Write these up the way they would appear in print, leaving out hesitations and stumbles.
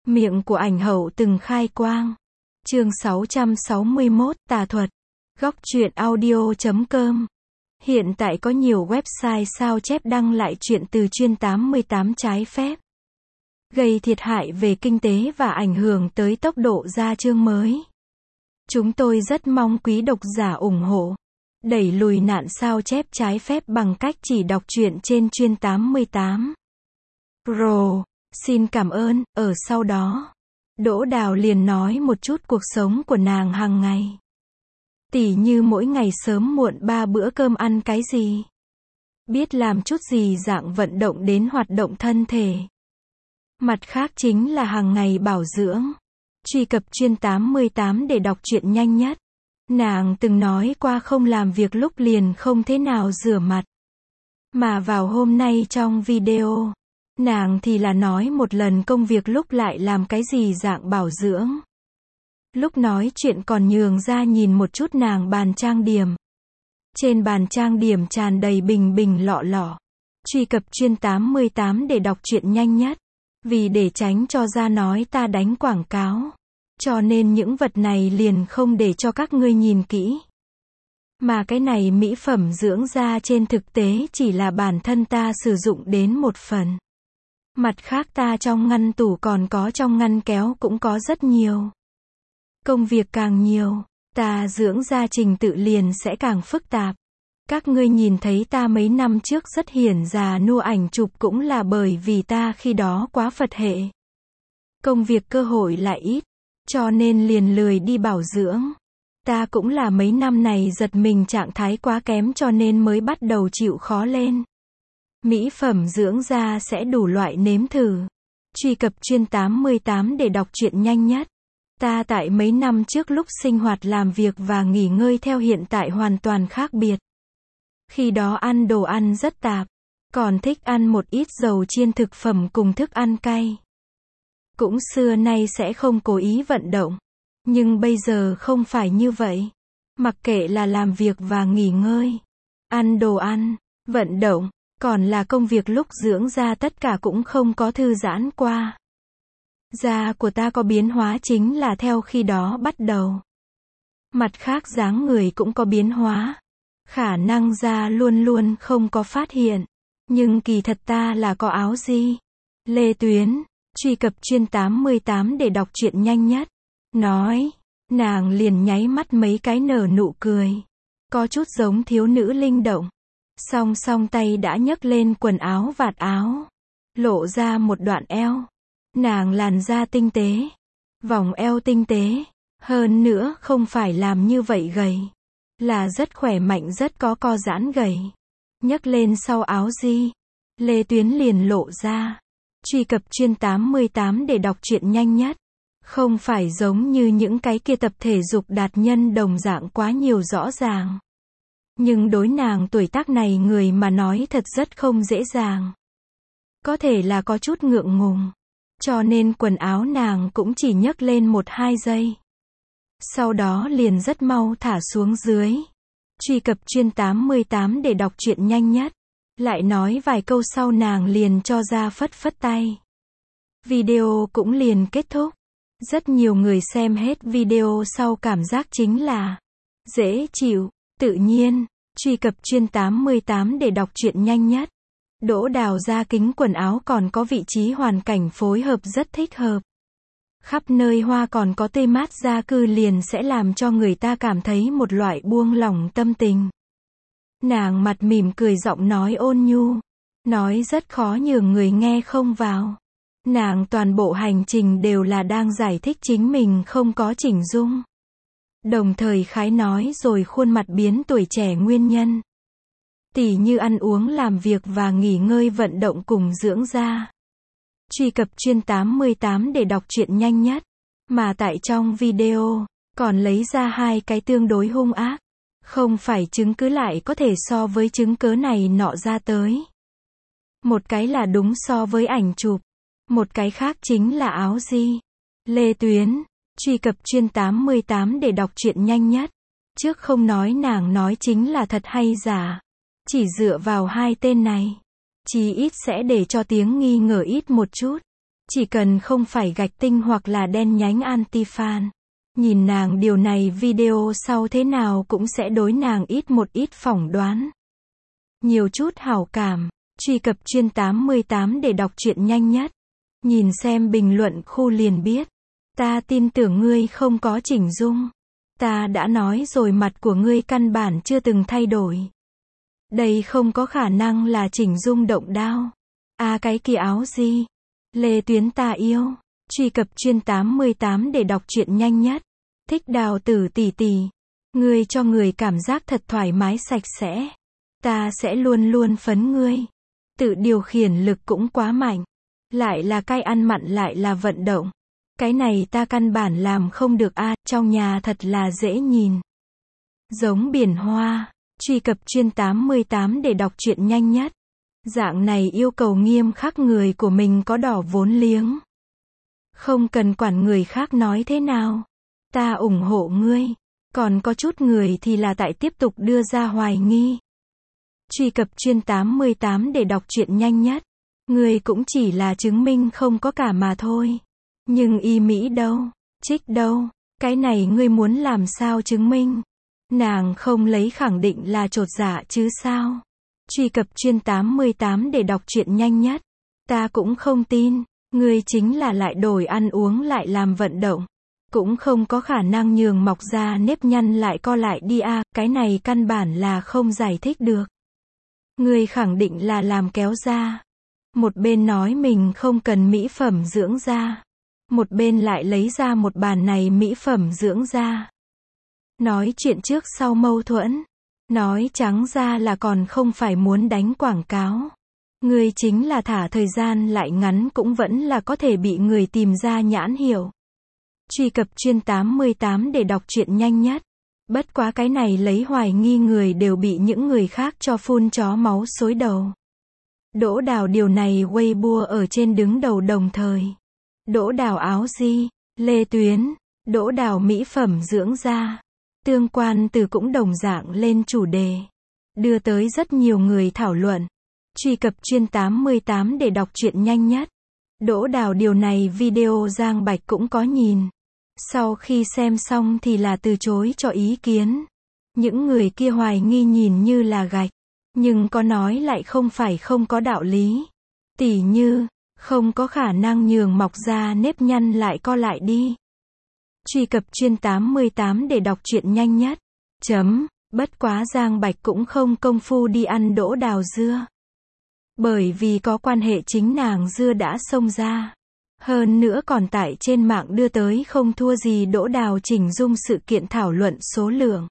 Miệng của ảnh hậu từng khai quang. Chương 661, tà thuật. Góc truyện audio.com. Hiện tại có nhiều website sao chép đăng lại chuyện từ chuyên 88 trái phép, gây thiệt hại về kinh tế và ảnh hưởng tới tốc độ ra chương mới. Chúng tôi rất mong quý độc giả ủng hộ, đẩy lùi nạn sao chép trái phép bằng cách chỉ đọc truyện trên chuyên 88. Pro. Xin cảm ơn. Ở sau đó, Đỗ Đào liền nói một chút cuộc sống của nàng hàng ngày. Tỉ như mỗi ngày sớm muộn 3 bữa cơm ăn cái gì, biết làm chút gì dạng vận động đến hoạt động thân thể. Mặt khác chính là hàng ngày bảo dưỡng. Truy cập chuyên 88 để đọc truyện nhanh nhất. Nàng từng nói qua không làm việc lúc liền không thế nào rửa mặt. Mà vào hôm nay trong video, nàng thì là nói một lần công việc lúc lại làm cái gì dạng bảo dưỡng. Lúc nói chuyện còn nhường ra nhìn một chút nàng bàn trang điểm. Trên bàn trang điểm tràn đầy bình bình lọ lọ. Truy cập chuyên 88 để đọc truyện nhanh nhất. Vì để tránh cho ra nói ta đánh quảng cáo, cho nên những vật này liền không để cho các ngươi nhìn kỹ. Mà cái này mỹ phẩm dưỡng da trên thực tế chỉ là bản thân ta sử dụng đến một phần. Mặt khác ta trong ngăn tủ còn có trong ngăn kéo cũng có rất nhiều. Công việc càng nhiều, ta dưỡng da trình tự liền sẽ càng phức tạp. Các ngươi nhìn thấy ta mấy năm trước rất hiển già nua ảnh chụp cũng là bởi vì ta khi đó quá Phật hệ. Công việc cơ hội lại ít, cho nên liền lười đi bảo dưỡng. Ta cũng là mấy năm này giật mình trạng thái quá kém cho nên mới bắt đầu chịu khó lên. Mỹ phẩm dưỡng da sẽ đủ loại nếm thử. Truy cập chuyên 88 để đọc truyện nhanh nhất. Ta tại mấy năm trước lúc sinh hoạt làm việc và nghỉ ngơi theo hiện tại hoàn toàn khác biệt. Khi đó ăn đồ ăn rất tạp, còn thích ăn một ít dầu chiên thực phẩm cùng thức ăn cay. Cũng xưa nay sẽ không cố ý vận động. Nhưng bây giờ không phải như vậy. Mặc kệ là làm việc và nghỉ ngơi, ăn đồ ăn, vận động, còn là công việc lúc dưỡng da tất cả cũng không có thư giãn qua. Da của ta có biến hóa chính là theo khi đó bắt đầu. Mặt khác dáng người cũng có biến hóa. Khả năng da luôn luôn không có phát hiện. Nhưng kỳ thật ta là có áo gì. Lê Tuyến. Truy cập chuyên 88 để đọc truyện nhanh nhất. Nói. Nàng liền nháy mắt mấy cái nở nụ cười. Có chút giống thiếu nữ linh động. Song song tay đã nhấc lên quần áo vạt áo. Lộ ra một đoạn eo. Nàng làn da tinh tế. Vòng eo tinh tế. Hơn nữa không phải làm như vậy gầy. Là rất khỏe mạnh rất có co giãn gầy. Nhấc lên sau áo gì. Lê Tuyến liền lộ ra. Truy cập chuyên 88 để đọc truyện nhanh nhất. Không phải giống như những cái kia tập thể dục đạt nhân đồng dạng quá nhiều rõ ràng. Nhưng đối nàng tuổi tác này người mà nói thật rất không dễ dàng. Có thể là có chút ngượng ngùng. Cho nên quần áo nàng cũng chỉ nhấc lên 1-2 giây. Sau đó liền rất mau thả xuống dưới. Truy cập chuyên 88 để đọc truyện nhanh nhất. Lại nói vài câu sau nàng liền cho ra phất phất tay. Video cũng liền kết thúc. Rất nhiều người xem hết video sau cảm giác chính là dễ chịu, tự nhiên. Truy cập chuyên 88 để đọc truyện nhanh nhất. Đỗ Đào ra kính quần áo còn có vị trí hoàn cảnh phối hợp rất thích hợp. Khắp nơi hoa còn có tê mát gia cư liền sẽ làm cho người ta cảm thấy một loại buông lỏng tâm tình. Nàng mặt mỉm cười giọng nói ôn nhu. Nói rất khó nhường người nghe không vào. Nàng toàn bộ hành trình đều là đang giải thích chính mình không có chỉnh dung. Đồng thời khái nói rồi khuôn mặt biến tuổi trẻ nguyên nhân. Tỉ như ăn uống làm việc và nghỉ ngơi vận động cùng dưỡng da. Truy cập chuyên 88 để đọc truyện nhanh nhất. Mà tại trong video, còn lấy ra 2 cái tương đối hung ác. Không phải chứng cứ lại có thể so với chứng cớ này nọ ra tới. Một cái là đúng so với ảnh chụp. Một cái khác chính là áo gì. Lê Tuyến. Truy cập chuyên 88 để đọc truyện nhanh nhất. Trước không nói nàng nói chính là thật hay giả. Chỉ dựa vào 2 tên này. Chí ít sẽ để cho tiếng nghi ngờ ít một chút. Chỉ cần không phải gạch tinh hoặc là đen nhánh anti-fan. Nhìn nàng điều này video sau thế nào cũng sẽ đối nàng một ít phỏng đoán. Nhiều chút hảo cảm. Truy cập Chuyên 88 để đọc truyện nhanh nhất. Nhìn xem bình luận khu liền biết. Ta tin tưởng ngươi không có chỉnh dung. Ta đã nói rồi mặt của ngươi căn bản chưa từng thay đổi. Đây không có khả năng là chỉnh dung động đao. Cái kia áo gì? Lê Tuyến ta yêu. Truy cập Chuyên 88 để đọc truyện nhanh nhất. Thích Đào Tử tỷ tỷ. Ngươi cho người cảm giác thật thoải mái sạch sẽ. Ta sẽ luôn luôn phấn ngươi. Tự điều khiển lực cũng quá mạnh. Lại là cay ăn mặn lại là vận động. Cái này ta căn bản làm không được trong nhà thật là dễ nhìn. Giống biển hoa. Truy cập Chuyên 88 để đọc truyện nhanh nhất. Dạng này yêu cầu nghiêm khắc người của mình có đỏ vốn liếng. Không cần quản người khác nói thế nào. Ta ủng hộ ngươi. Còn có chút người thì là tại tiếp tục đưa ra hoài nghi. Truy cập Chuyên 88 để đọc truyện nhanh nhất. Ngươi cũng chỉ là chứng minh không có cả mà thôi. Nhưng y Mỹ đâu? Trích đâu? Cái này ngươi muốn làm sao chứng minh? Nàng không lấy khẳng định là chột dạ chứ sao? Truy cập Chuyên 88 để đọc truyện nhanh nhất. Ta cũng không tin. Ngươi chính là lại đổi ăn uống lại làm vận động. Cũng không có khả năng nhường mọc ra nếp nhăn lại co lại đi cái này căn bản là không giải thích được. Ngươi khẳng định là làm kéo da. Một bên nói mình không cần mỹ phẩm dưỡng da. Một bên lại lấy ra một bàn này mỹ phẩm dưỡng da. Nói chuyện trước sau mâu thuẫn. Nói trắng ra là còn không phải muốn đánh quảng cáo. Ngươi chính là thả thời gian lại ngắn cũng vẫn là có thể bị người tìm ra nhãn hiệu. Truy cập Chuyên 88 để đọc truyện nhanh nhất. Bất quá cái này lấy hoài nghi người đều bị những người khác cho phun chó máu xối đầu. Đỗ Đào điều này Weibo ở trên đứng đầu đồng thời. Đỗ Đào áo gì? Lê Tuyến. Đỗ Đào mỹ phẩm dưỡng da. Tương quan từ cũng đồng dạng lên chủ đề. Đưa tới rất nhiều người thảo luận. Truy cập Chuyên 88 để đọc truyện nhanh nhất. Đỗ Đào điều này video Giang Bạch cũng có nhìn. Sau khi xem xong thì là từ chối cho ý kiến. Những người kia hoài nghi nhìn như là gạch. Nhưng có nói lại không phải không có đạo lý. Tỉ như, không có khả năng nhường mọc ra nếp nhăn lại co lại đi. Truy cập Chuyên 88 để đọc truyện nhanh nhất. Bất quá Giang Bạch cũng không công phu đi ăn Đỗ Đào dưa. Bởi vì có quan hệ chính nàng dưa đã xông ra. Hơn nữa còn tại trên mạng đưa tới không thua gì Đỗ Đào chỉnh dung sự kiện thảo luận số lượng.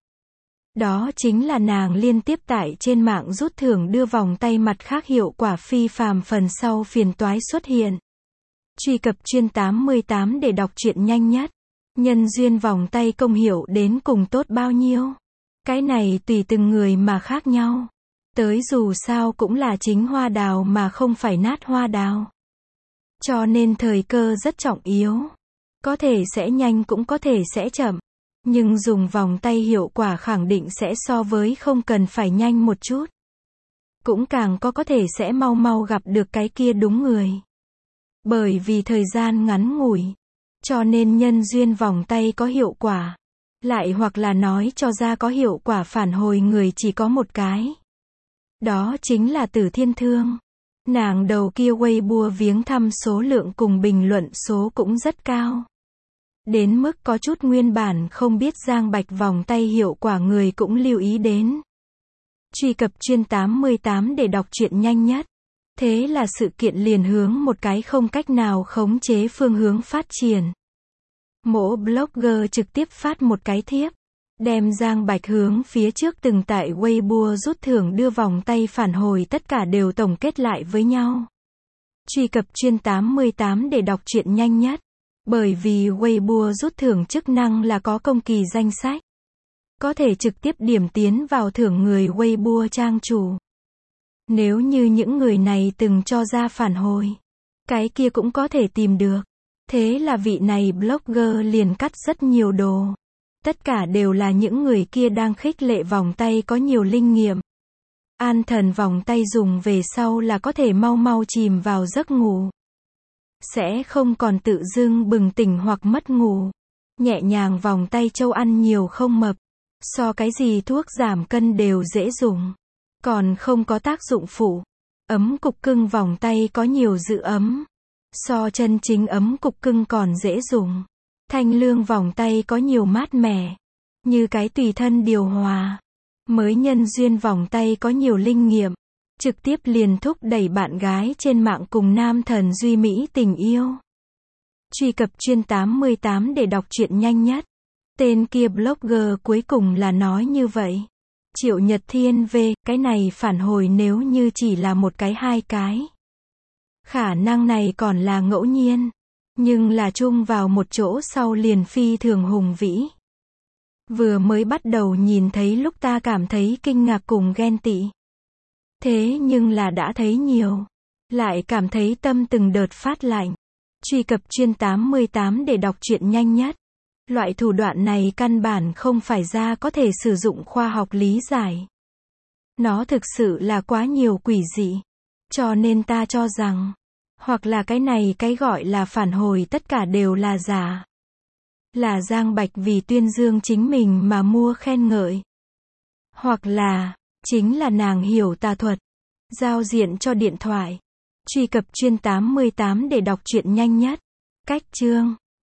Đó chính là nàng liên tiếp tại trên mạng rút thưởng đưa vòng tay mặt khác hiệu quả phi phàm phần sau phiền toái xuất hiện. Truy cập Chuyên 88 để đọc truyện nhanh nhất. Nhân duyên vòng tay công hiệu đến cùng tốt bao nhiêu? Cái này tùy từng người mà khác nhau. Tới dù sao cũng là chính hoa đào mà không phải nát hoa đào. Cho nên thời cơ rất trọng yếu. Có thể sẽ nhanh cũng có thể sẽ chậm. Nhưng dùng vòng tay hiệu quả khẳng định sẽ so với không cần phải nhanh một chút. Cũng càng có thể sẽ mau mau gặp được cái kia đúng người. Bởi vì thời gian ngắn ngủi. Cho nên nhân duyên vòng tay có hiệu quả. Lại hoặc là nói cho ra có hiệu quả phản hồi người chỉ có một cái. Đó chính là Tử Thiên Thương. Nàng đầu kia Weibo viếng thăm số lượng cùng bình luận số cũng rất cao. Đến mức có chút nguyên bản không biết Giang Bạch vòng tay hiệu quả người cũng lưu ý đến. Truy cập Chuyên 88 để đọc truyện nhanh nhất. Thế là sự kiện liền hướng một cái không cách nào khống chế phương hướng phát triển. Mỗi blogger trực tiếp phát một cái thiếp. Đem Giang Bạch hướng phía trước từng tại Weibo rút thưởng đưa vòng tay phản hồi tất cả đều tổng kết lại với nhau. Truy cập Chuyên 88 để đọc truyện nhanh nhất. Bởi vì Weibo rút thưởng chức năng là có công kỳ danh sách. Có thể trực tiếp điểm tiến vào thưởng người Weibo trang chủ. Nếu như những người này từng cho ra phản hồi, cái kia cũng có thể tìm được. Thế là vị này blogger liền cắt rất nhiều đồ. Tất cả đều là những người kia đang khích lệ vòng tay có nhiều linh nghiệm. An thần vòng tay dùng về sau là có thể mau mau chìm vào giấc ngủ. sẽ không còn tự dưng bừng tỉnh hoặc mất ngủ. Nhẹ nhàng vòng tay châu ăn nhiều không mập. So cái gì thuốc giảm cân đều dễ dùng. Còn không có tác dụng phụ. Ấm cục cưng vòng tay có nhiều giữ ấm. So chân chính ấm cục cưng còn dễ dùng. Thanh lương vòng tay có nhiều mát mẻ. Như cái tùy thân điều hòa. Mới nhân duyên vòng tay có nhiều linh nghiệm. Trực tiếp liền thúc đẩy bạn gái trên mạng cùng nam thần duy mỹ tình yêu. Truy cập Chuyên 88 để đọc truyện nhanh nhất. Tên kia blogger cuối cùng là nói như vậy. Triệu Nhật Thiên về, cái này phản hồi nếu như chỉ là một cái hai cái. Khả năng này còn là ngẫu nhiên. Nhưng là chung vào một chỗ sau liền phi thường hùng vĩ. Vừa mới bắt đầu nhìn thấy lúc ta cảm thấy kinh ngạc cùng ghen tị. Thế nhưng là đã thấy nhiều. Lại cảm thấy tâm từng đợt phát lạnh. Truy cập Chuyên 88 để đọc truyện nhanh nhất. Loại thủ đoạn này căn bản không phải ra có thể sử dụng khoa học lý giải. Nó thực sự là quá nhiều quỷ dị. Cho nên ta cho rằng, hoặc là cái này cái gọi là phản hồi tất cả đều là giả. Là Giang Bạch vì tuyên dương chính mình mà mua khen ngợi. Hoặc là, chính là nàng hiểu tà thuật. Giao diện cho điện thoại. Truy cập Chuyên 88 để đọc truyện nhanh nhất. Cách chương